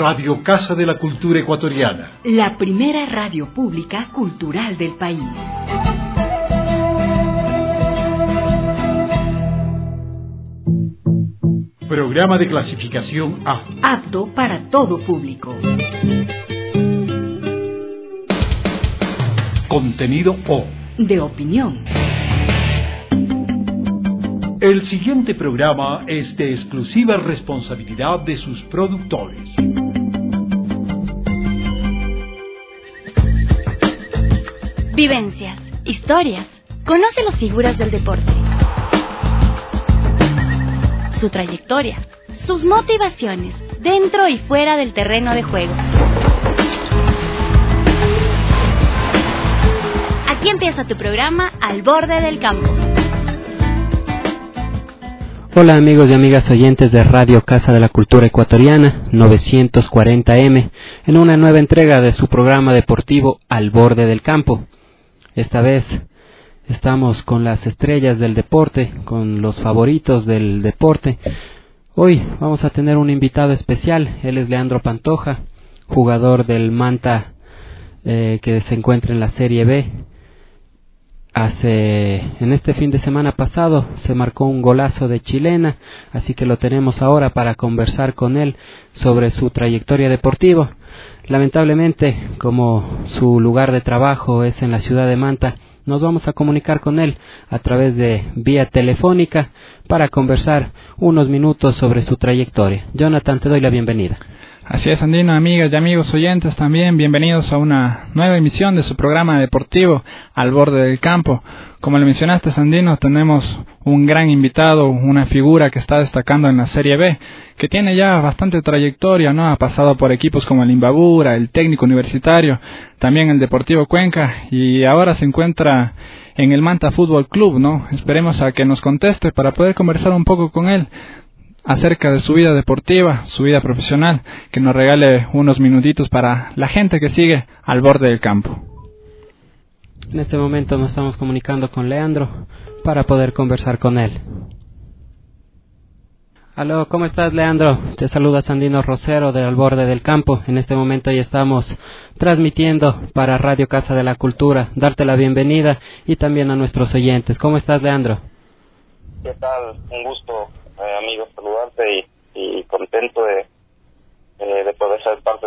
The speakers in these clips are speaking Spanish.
Radio Casa de la Cultura Ecuatoriana. La primera radio pública cultural del país. Programa de clasificación A. Apto para todo público. Contenido O. De opinión. El siguiente programa es de exclusiva responsabilidad de sus productores. Vivencias, historias. Conoce las figuras del deporte. Su trayectoria, sus motivaciones, dentro y fuera del terreno de juego. Aquí empieza tu programa Al Borde del Campo. Hola amigos y amigas oyentes de Radio Casa de la Cultura Ecuatoriana 940M, en una nueva entrega de su programa deportivo Al Borde del Campo. Esta vez estamos con las estrellas del deporte, con los favoritos del deporte. Hoy vamos a tener un invitado especial. Él es Leandro Pantoja, jugador del Manta que se encuentra en la Serie B. En este fin de semana pasado se marcó un golazo de chilena, así que lo tenemos ahora para conversar con él sobre su trayectoria deportiva. Lamentablemente, como su lugar de trabajo es en la ciudad de Manta, nos vamos a comunicar con él a través de vía telefónica para conversar unos minutos sobre su trayectoria. Jonathan, te doy la bienvenida. Así es, Andino, amigas y amigos oyentes también, bienvenidos a una nueva emisión de su programa deportivo Al Borde del Campo. Como le mencionaste, Andino, tenemos un gran invitado, una figura que está destacando en la Serie B, que tiene ya bastante trayectoria, ¿no? Ha pasado por equipos como el Imbabura, el Técnico Universitario, también el Deportivo Cuenca, y ahora se encuentra en el Manta Fútbol Club, ¿no? Esperemos a que nos conteste para poder conversar un poco con él acerca de su vida deportiva, su vida profesional, que nos regale unos minutitos para la gente que sigue Al Borde del Campo. En este momento nos estamos comunicando con Leandro para poder conversar con él. Aló, ¿cómo estás, Leandro? Te saluda Sandino Rosero de Al Borde del Campo. En este momento ya estamos transmitiendo para Radio Casa de la Cultura. Darte la bienvenida y también a nuestros oyentes. ¿Cómo estás, Leandro? ¿Qué tal? Un gusto, amigo, saludarte y contento de poder ser parte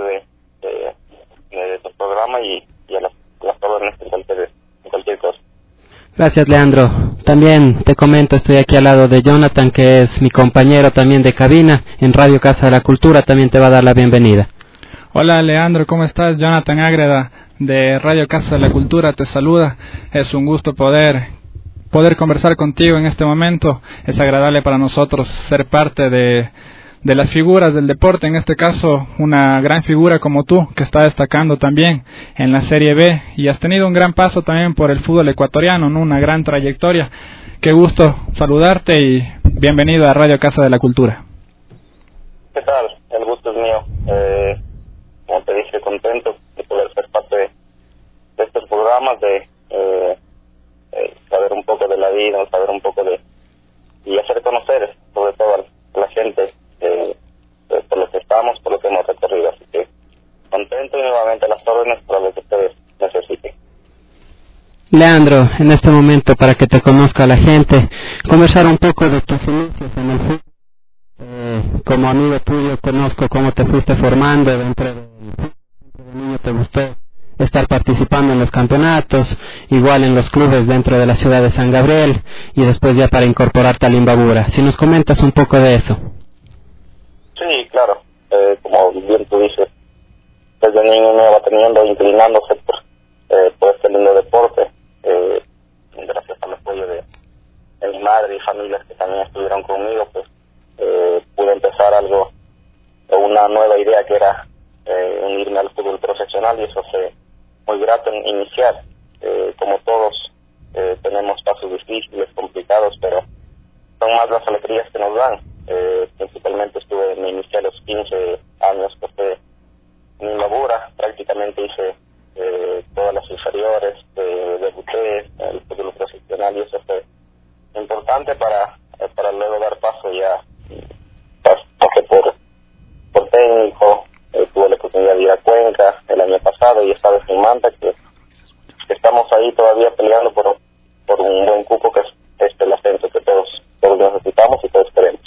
de tu programa y a las órdenes en cualquier cosa. Gracias, Leandro. También te comento, estoy aquí al lado de Jonathan, que es mi compañero también de cabina en Radio Casa de la Cultura. También te va a dar la bienvenida. Hola, Leandro, ¿cómo estás? Jonathan Ágreda de Radio Casa de la Cultura te saluda. Es un gusto poder conversar contigo en este momento. Es agradable para nosotros ser parte de las figuras del deporte, en este caso una gran figura como tú, que está destacando también en la Serie B y has tenido un gran paso también por el fútbol ecuatoriano, ¿no? Una gran trayectoria. Qué gusto saludarte y bienvenido a Radio Casa de la Cultura. ¿Qué tal? El gusto es mío. Como te dije, contento de poder ser parte de estos programas, de saber un poco de la vida, saber un poco y hacer conocer sobre todo a la gente por lo que estamos, por lo que hemos recorrido. Así que contento y nuevamente las órdenes para lo que ustedes necesiten. Leandro, en este momento, para que te conozca la gente, conversar un poco de tus inicios en el fútbol. Como amigo tuyo conozco cómo te fuiste formando dentro del fútbol. Siempre de niño te gustó estar participando en los campeonatos, igual en los clubes dentro de la ciudad de San Gabriel, y después ya para incorporarte al Imbabura. Si nos comentas un poco de eso. Sí, claro. Como bien tú dices, desde niño me va teniendo, inclinándose por este lindo deporte. Gracias al apoyo de mi madre y familias que también estuvieron conmigo, pues pude empezar una nueva idea que era unirme al fútbol profesional, y eso fue muy grato en iniciar. Como todos tenemos pasos difíciles, complicados, pero son más las alegrías que nos dan. Principalmente me inicié a los 15 años, pues en Imbabura, prácticamente hice todas las inferiores, debuté en el fútbol profesional, y eso fue importante para luego dar paso ya, pasé por técnico, Cuenca el año pasado y esta vez en Manta, que estamos ahí todavía peleando por un buen cupo que es el ascenso que todos necesitamos y todos queremos.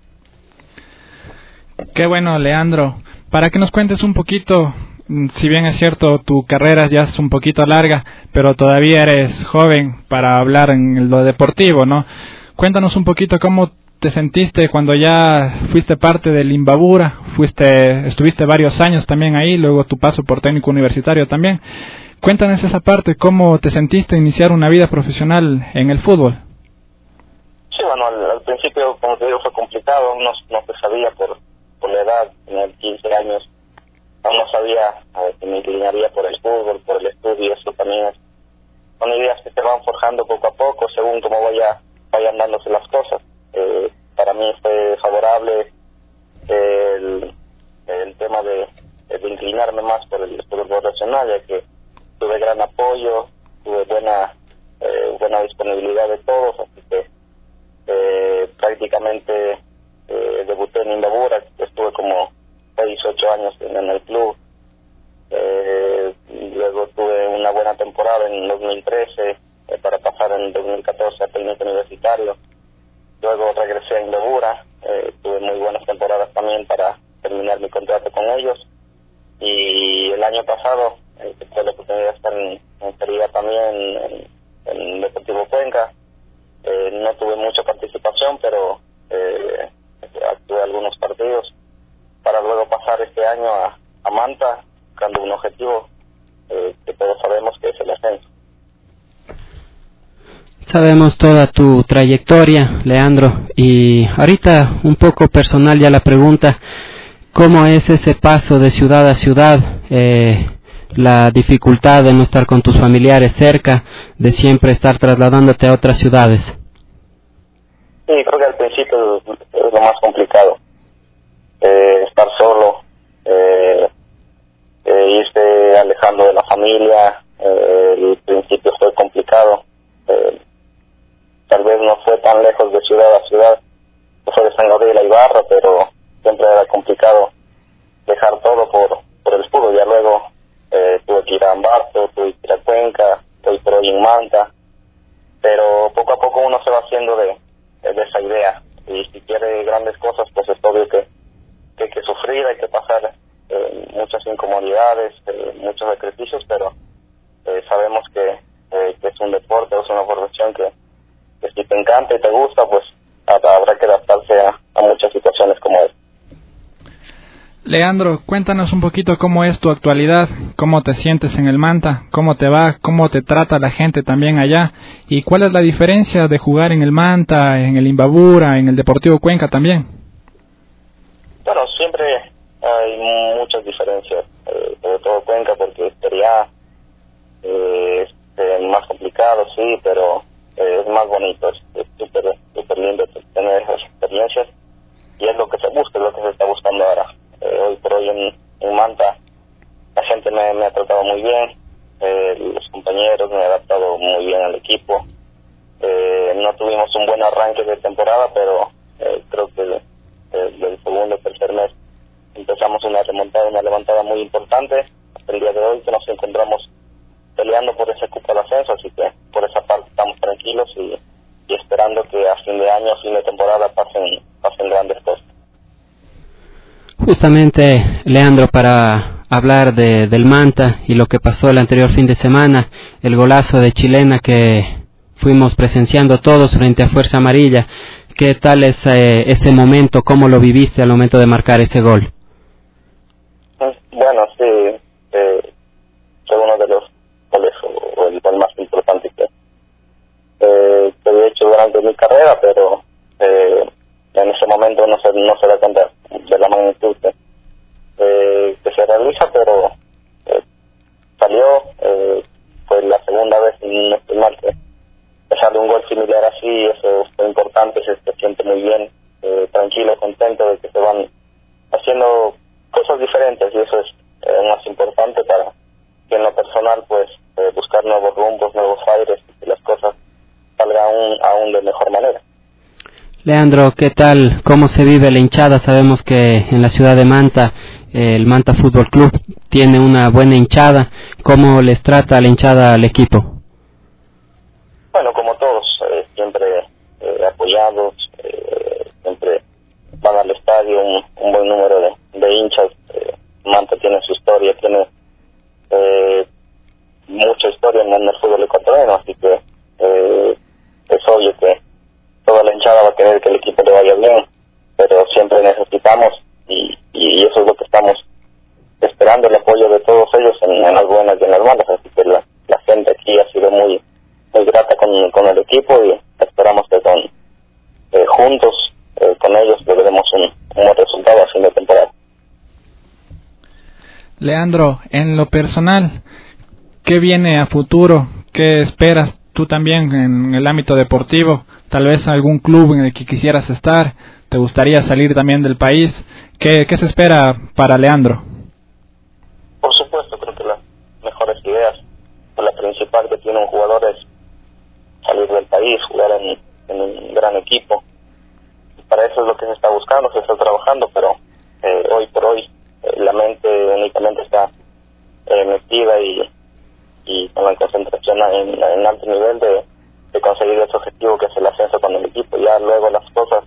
Qué bueno, Leandro. Para que nos cuentes un poquito, si bien es cierto, tu carrera ya es un poquito larga, pero todavía eres joven para hablar en lo deportivo, ¿no? Cuéntanos un poquito cómo te sentiste cuando ya fuiste parte del Imbabura, estuviste varios años también ahí, luego tu paso por técnico universitario también. Cuéntanos esa parte, cómo te sentiste iniciar una vida profesional en el fútbol. Sí, bueno, al principio, como te digo, fue complicado, no se sabía por la edad, tenía 15 años, aún no sabía que me inclinaría por el fútbol, por el estudio. Eso también son ideas que se van forjando poco a poco según cómo vayan dándose las cosas. Para mí fue favorable el tema de inclinarme más por el fútbol nacional, ya que tuve gran apoyo, tuve buena disponibilidad de todos, así que prácticamente debuté en Imbabura, estuve como 6-8 años en el club. Luego tuve una buena temporada en 2013 para pasar en 2014 a técnico universitario. Luego regresé a Imbabura, tuve muy buenas temporadas también para terminar mi contrato con ellos. Y el año pasado tuve la oportunidad de estar en Serie A también en Deportivo Cuenca. No tuve mucha participación, pero actué algunos partidos para luego pasar este año a Manta buscando un objetivo que todos sabemos que es el ascenso. Sabemos toda tu trayectoria, Leandro, y ahorita un poco personal ya la pregunta, ¿cómo es ese paso de ciudad a ciudad? La dificultad de no estar con tus familiares cerca, de siempre estar trasladándote a otras ciudades. Sí, creo que al principio es lo más complicado, estar solo, irse alejando de la familia. El principio fue complicado, tal vez no fue tan lejos de ciudad a ciudad, fue de San Gabriel a Ibarra, pero siempre era complicado dejar todo por el fútbol. Ya luego tuve que ir a Ambato, tuve que ir a Cuenca, hoy por hoy en Manta, pero poco a poco uno se va haciendo de esa idea, y si quiere grandes cosas, pues es obvio que hay que sufrir, hay que pasar muchas incomodidades, muchos sacrificios, pero sabemos que es un deporte, es una profesión que si te encanta y te gusta, pues habrá que adaptarse a muchas situaciones como esta. Leandro, cuéntanos un poquito cómo es tu actualidad, cómo te sientes en el Manta, cómo te va, cómo te trata la gente también allá, y cuál es la diferencia de jugar en el Manta, en el Imbabura, en el Deportivo Cuenca también. Bueno, siempre hay muchas diferencias, sobre todo Cuenca, porque sería más complicado, sí, pero es más bonito, es súper lindo tener esas experiencias, y es lo que se busca, es lo que se está buscando ahora. Hoy por hoy en Manta la gente me ha tratado muy bien, los compañeros me han adaptado muy bien al equipo. No tuvimos un buen arranque de temporada, pero creo que del segundo o tercer mes empezamos una levantada muy importante hasta el día de hoy, que nos encontramos peleando por ese cupo de ascenso, así que por esa parte estamos tranquilos y esperando que a fin de año, a fin de temporada pasen grandes cosas. Justamente, Leandro, para hablar del Manta y lo que pasó el anterior fin de semana, el golazo de Chilena que fuimos presenciando todos frente a Fuerza Amarilla, ¿qué tal es ese momento? ¿Cómo lo viviste al momento de marcar ese gol? Bueno, sí, fue uno de los goles o el gol más importante que he hecho durante mi carrera, pero en ese momento no se da cuenta de la magnitud que se realiza, pero salió, fue la segunda vez en no estoy mal que sale un gol similar así. Eso fue importante, se siente muy bien, tranquilo, contento de que se van haciendo cosas diferentes, y eso es más importante para que en lo personal pues buscar nuevos rumbos, nuevos aires, y que las cosas salgan aún de mejor manera. Leandro, ¿qué tal? ¿Cómo se vive la hinchada? Sabemos que en la ciudad de Manta el Manta Fútbol Club tiene una buena hinchada. ¿Cómo les trata la hinchada al equipo? Bueno, como todos, siempre apoyados, siempre van al estadio un buen número de hinchas. Manta tiene su historia, tiene mucha historia en el fútbol ecuatoriano, así que es obvio que toda la hinchada va a querer que el equipo le vaya bien, pero siempre necesitamos y eso es lo que estamos esperando, el apoyo de todos ellos en las buenas y en las malas, así que la gente aquí ha sido muy grata con el equipo y esperamos que juntos con ellos logremos un buen resultado a fin de temporada. Leandro, en lo personal, ¿qué viene a futuro? ¿Qué esperas tú también en el ámbito deportivo? Tal vez algún club en el que quisieras estar, ¿te gustaría salir también del país? ¿Qué se espera para Leandro? Por supuesto, creo que las mejores ideas, la principal que tiene un jugador es salir del país, jugar en un gran equipo. Para eso es lo que se está buscando, se está trabajando, pero hoy por hoy la mente únicamente está metida y con la concentración en alto nivel de conseguir ese objetivo que es el ascenso con el equipo. Ya luego las cosas,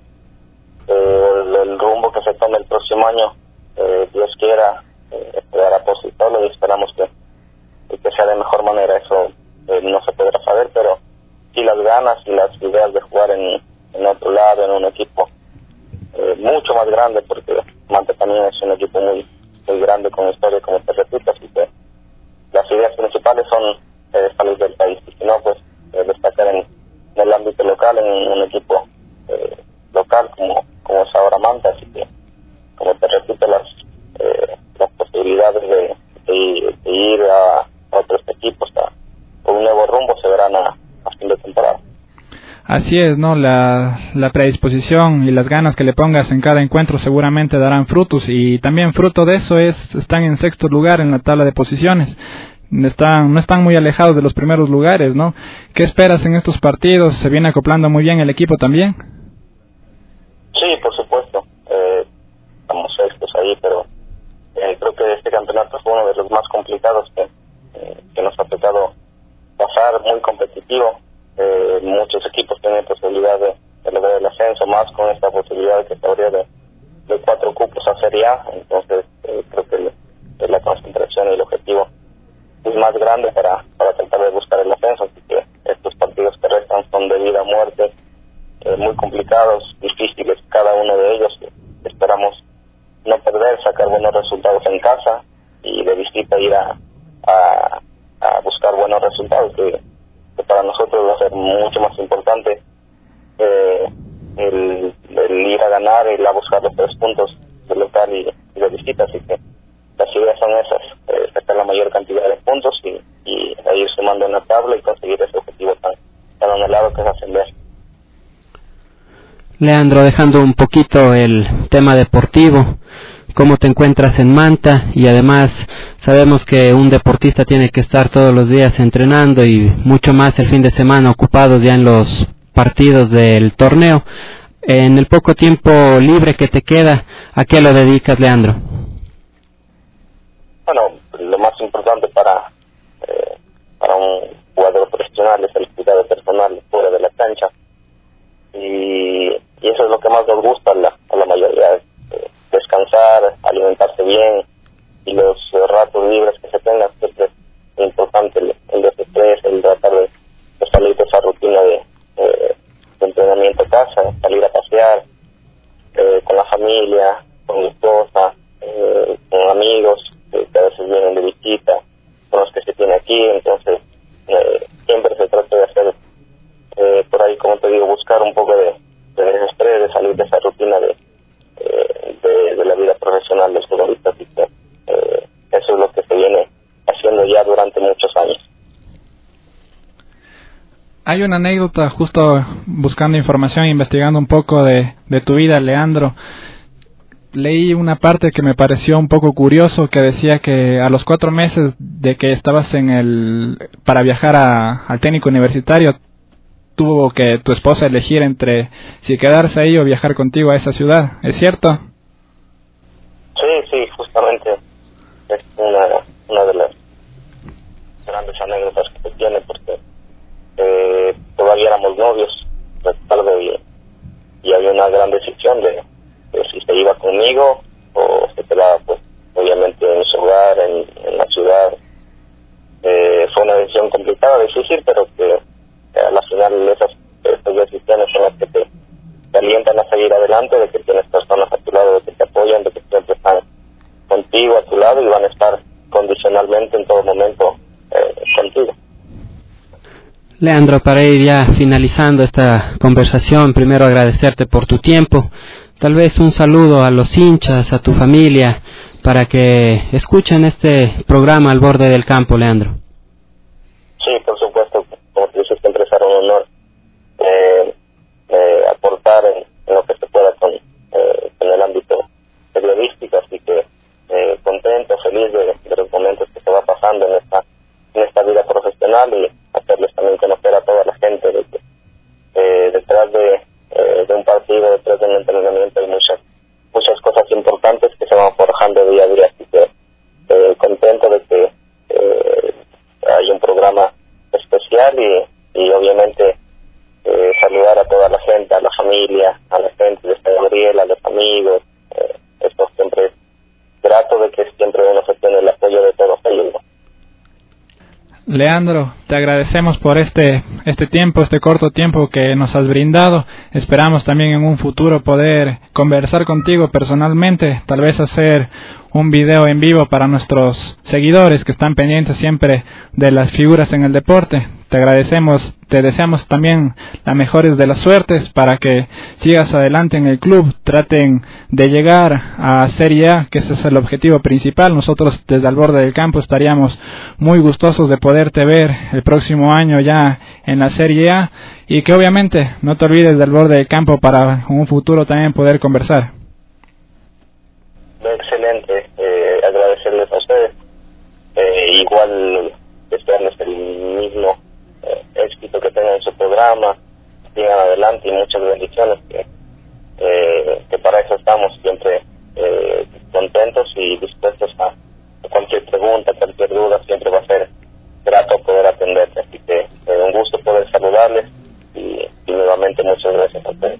el rumbo que se tome el próximo año, Dios quiera, dará por sí solo y esperamos que sea de mejor manera. Eso no se podrá saber, pero sí las ganas y las ideas de jugar en otro lado, en un equipo mucho más grande, porque Manta también es un equipo muy grande con historia, como te repito, así que las ideas principales son salir del país, y si no, pues destacar en el ámbito local, en un equipo local como es ahora Manta, así que, como te repito, las posibilidades de ir a otros equipos por un nuevo rumbo se verán a fin de temporada. Así es, ¿no? La predisposición y las ganas que le pongas en cada encuentro seguramente darán frutos, y también fruto de eso están en sexto lugar en la tabla de posiciones. No están muy alejados de los primeros lugares, ¿no? ¿Qué esperas en estos partidos? ¿Se viene acoplando muy bien el equipo también? Sí, por supuesto. Estamos sextos ahí, pero creo que este campeonato fue uno de los más complicados que nos ha tocado pasar, muy competitivo. Muchos equipos tienen posibilidad de lograr el ascenso, más con esta posibilidad que se abrió de 4 cupos a Serie A. Entonces creo que la concentración y el objetivo es más grande para tratar de buscar el ascenso, así que estos partidos que restan son de vida o muerte, muy complicados, difíciles cada uno de ellos. Esperamos no perder, sacar buenos resultados en casa y de visita ir a buscar buenos resultados, que para nosotros va a ser mucho más importante el ir a ganar, ir a buscar los 3 puntos de local y de visita, así que las ideas son esas, sacar la mayor cantidad de puntos y ir sumando en la tabla y conseguir ese objetivo tan anhelado que es ascender. Leandro, dejando un poquito el tema deportivo, ¿cómo te encuentras en Manta? Y además sabemos que un deportista tiene que estar todos los días entrenando y mucho más el fin de semana, ocupados ya en los partidos del torneo. En el poco tiempo libre que te queda, ¿a qué lo dedicas, Leandro? Bueno, lo más importante para un jugador profesional es el cuidado personal fuera de la cancha, y eso es lo que más nos gusta a la mayoría, descansar, alimentarse bien, y los ratos libres que se tengan siempre es importante el desestrés, el tratar de salir de esa rutina de entrenamiento a casa, salir a pasear con la familia, con mi esposa, con amigos que a veces vienen de visita, con los que se tiene aquí. Entonces siempre se trata de hacer por ahí, como te digo, buscar un poco de desestrés, de salir de esa rutina de la vida profesional de los futbolistas, y que eso es lo que se viene haciendo ya durante muchos años. Hay una anécdota, justo buscando información, investigando un poco de tu vida, Leandro. Leí una parte que me pareció un poco curioso, que decía que a los 4 meses de que estabas para viajar al técnico universitario, tuvo que tu esposa elegir entre si quedarse ahí o viajar contigo a esa ciudad. ¿Es cierto? Sí, justo justamente es una de las grandes anécdotas que se tiene, porque todavía éramos novios, recuerdo, y había una gran decisión de si se iba conmigo o se quedaba, pues, obviamente en su hogar, en la ciudad. Fue una decisión complicada, difícil, pero que a la final estas decisiones son las que te alientan a seguir adelante, de que tienes personas a tu lado, de que te apoyan, de que siempre están contigo, a tu lado, y van a estar condicionalmente en todo momento contigo. Leandro, para ir ya finalizando esta conversación, primero agradecerte por tu tiempo, tal vez un saludo a los hinchas, a tu familia, para que escuchen este programa Al Borde del Campo, Leandro. Sí, por supuesto, como te dices, siempre será un honor aportar en lo que se pueda con el ámbito periodístico, así que contento, feliz de los momentos que se va pasando en esta vida profesional, y hacerles también conocer a toda la gente de que detrás de un partido, detrás de un entrenamiento hay muchas cosas importantes que se van forjando día a día, así que contento de que hay un programa especial, y obviamente saludar a toda la gente, a la familia, a la gente de San Gabriel, a los amigos. Esto siempre es grato de que siempre uno se tiene el apoyo de todos ellos, ¿no? Leandro, te agradecemos por este tiempo, este corto tiempo que nos has brindado. Esperamos también en un futuro poder conversar contigo personalmente, tal vez hacer un video en vivo para nuestros seguidores que están pendientes siempre de las figuras en el deporte. Te agradecemos, te deseamos también las mejores de las suertes para que sigas adelante en el club, traten de llegar a Serie A, que ese es el objetivo principal. Nosotros desde Al Borde del Campo estaríamos muy gustosos de poderte ver el próximo año ya en la Serie A, y que obviamente no te olvides del Borde del Campo para un futuro también poder conversar. Excelente, agradecerles a ustedes, igual desearles el mismo éxito que tengan en su programa, sigan adelante, y muchas bendiciones, que para eso estamos siempre contentos y dispuestos a cualquier pregunta, cualquier duda, siempre va a ser grato poder atenderte, así que un gusto poder saludarles, y nuevamente muchas gracias a ustedes.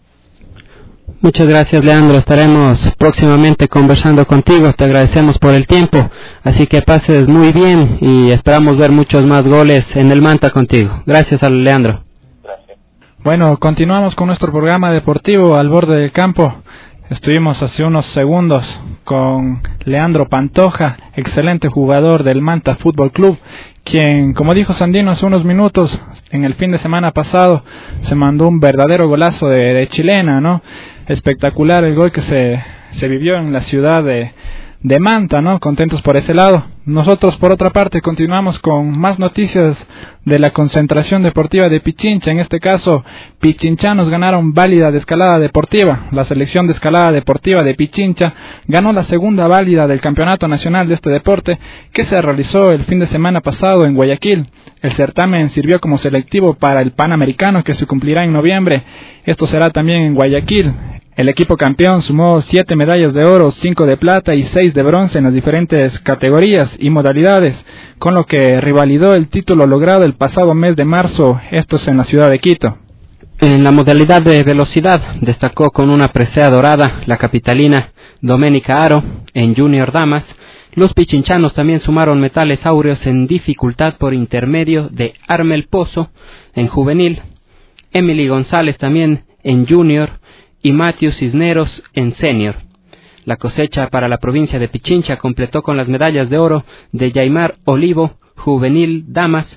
Muchas gracias, Leandro. Estaremos próximamente conversando contigo. Te agradecemos por el tiempo. Así que pases muy bien y esperamos ver muchos más goles en el Manta contigo. Gracias, Leandro. Gracias. Bueno, continuamos con nuestro programa deportivo Al Borde del Campo. Estuvimos hace unos segundos con Leandro Pantoja, excelente jugador del Manta Fútbol Club, quien, como dijo Sandino hace unos minutos, en el fin de semana pasado se mandó un verdadero golazo de chilena, ¿no? Espectacular el gol que se vivió en la ciudad de Manta, ¿no? Contentos por ese lado. Nosotros, por otra parte, continuamos con más noticias de la concentración deportiva de Pichincha. En este caso, pichinchanos ganaron válida de escalada deportiva. La selección de escalada deportiva de Pichincha ganó la segunda válida del Campeonato Nacional de este deporte, que se realizó el fin de semana pasado en Guayaquil. El certamen sirvió como selectivo para el Panamericano, que se cumplirá en noviembre. Esto será también en Guayaquil. El equipo campeón sumó 7 medallas de oro, 5 de plata y 6 de bronce en las diferentes categorías y modalidades, con lo que rivalidó el título logrado el pasado mes de marzo, esto es en la ciudad de Quito. En la modalidad de velocidad destacó con una presea dorada la capitalina Doménica Aro. En Junior Damas, los pichinchanos también sumaron metales áureos en dificultad por intermedio de Armel Pozo en juvenil, Emily González también en junior y Matthew Cisneros en senior. La cosecha para la provincia de Pichincha completó con las medallas de oro de Yaimar Olivo, juvenil damas,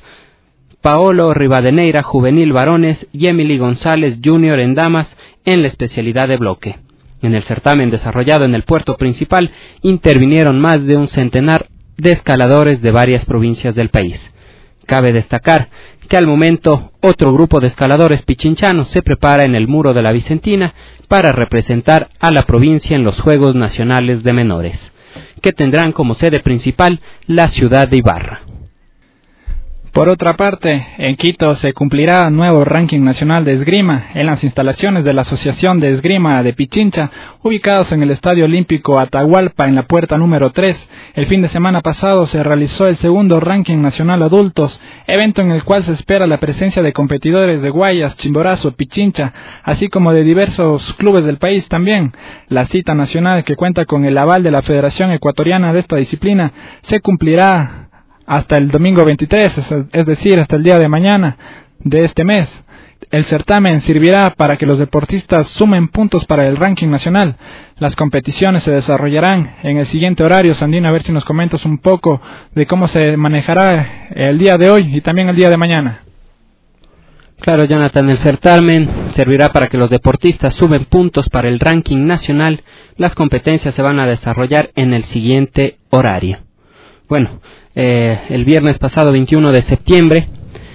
Paolo Rivadeneira, juvenil varones, y Emily González junior en damas en la especialidad de bloque. En el certamen desarrollado en el puerto principal intervinieron más de un centenar de escaladores de varias provincias del país. Cabe destacar que al momento otro grupo de escaladores pichinchanos se prepara en el Muro de la Vicentina para representar a la provincia en los Juegos Nacionales de Menores, que tendrán como sede principal la ciudad de Ibarra. Por otra parte, en Quito se cumplirá nuevo ranking nacional de esgrima en las instalaciones de la Asociación de Esgrima de Pichincha, ubicados en el Estadio Olímpico Atahualpa en la puerta número 3. El fin de semana pasado se realizó el segundo ranking nacional adultos, evento en el cual se espera la presencia de competidores de Guayas, Chimborazo, Pichincha, así como de diversos clubes del país también. La cita nacional, que cuenta con el aval de la Federación Ecuatoriana de esta disciplina, se cumplirá hasta el domingo 23, es decir, hasta el día de mañana de este mes. El certamen servirá para que los deportistas sumen puntos para el ranking nacional. Las competiciones se desarrollarán en el siguiente horario. Sandino, a ver si nos comentas un poco de cómo se manejará el día de hoy y también el día de mañana. Claro, Jonathan, el certamen servirá para que los deportistas sumen puntos para el ranking nacional. Las competencias se van a desarrollar en el siguiente horario. Bueno, el viernes pasado 21 de septiembre,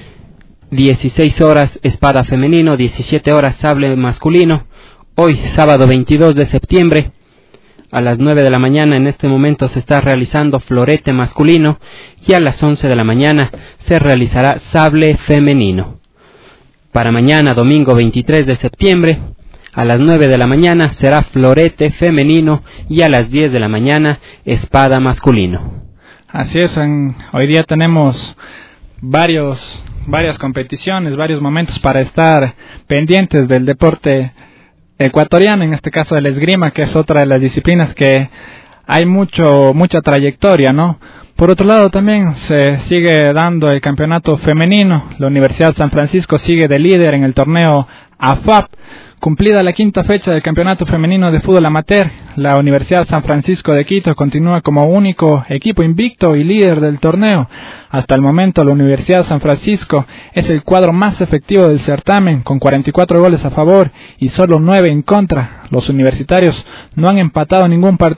16 horas espada femenino, 17 horas sable masculino. Hoy, sábado 22 de septiembre, a las 9 de la mañana en este momento se está realizando florete masculino y a las 11 de la mañana se realizará sable femenino. Para mañana, domingo 23 de septiembre, a las 9 de la mañana será florete femenino y a las 10 de la mañana espada masculino. Así es, hoy día tenemos varias competiciones, varios momentos para estar pendientes del deporte ecuatoriano, en este caso del esgrima, que es otra de las disciplinas que hay mucha trayectoria, ¿no? Por otro lado, también se sigue dando el campeonato femenino. La Universidad San Francisco sigue de líder en el torneo AFAP. Cumplida la quinta fecha del Campeonato Femenino de Fútbol Amateur, la Universidad San Francisco de Quito continúa como único equipo invicto y líder del torneo. Hasta el momento, la Universidad San Francisco es el cuadro más efectivo del certamen, con 44 goles a favor y solo 9 en contra. Los universitarios no han empatado ningún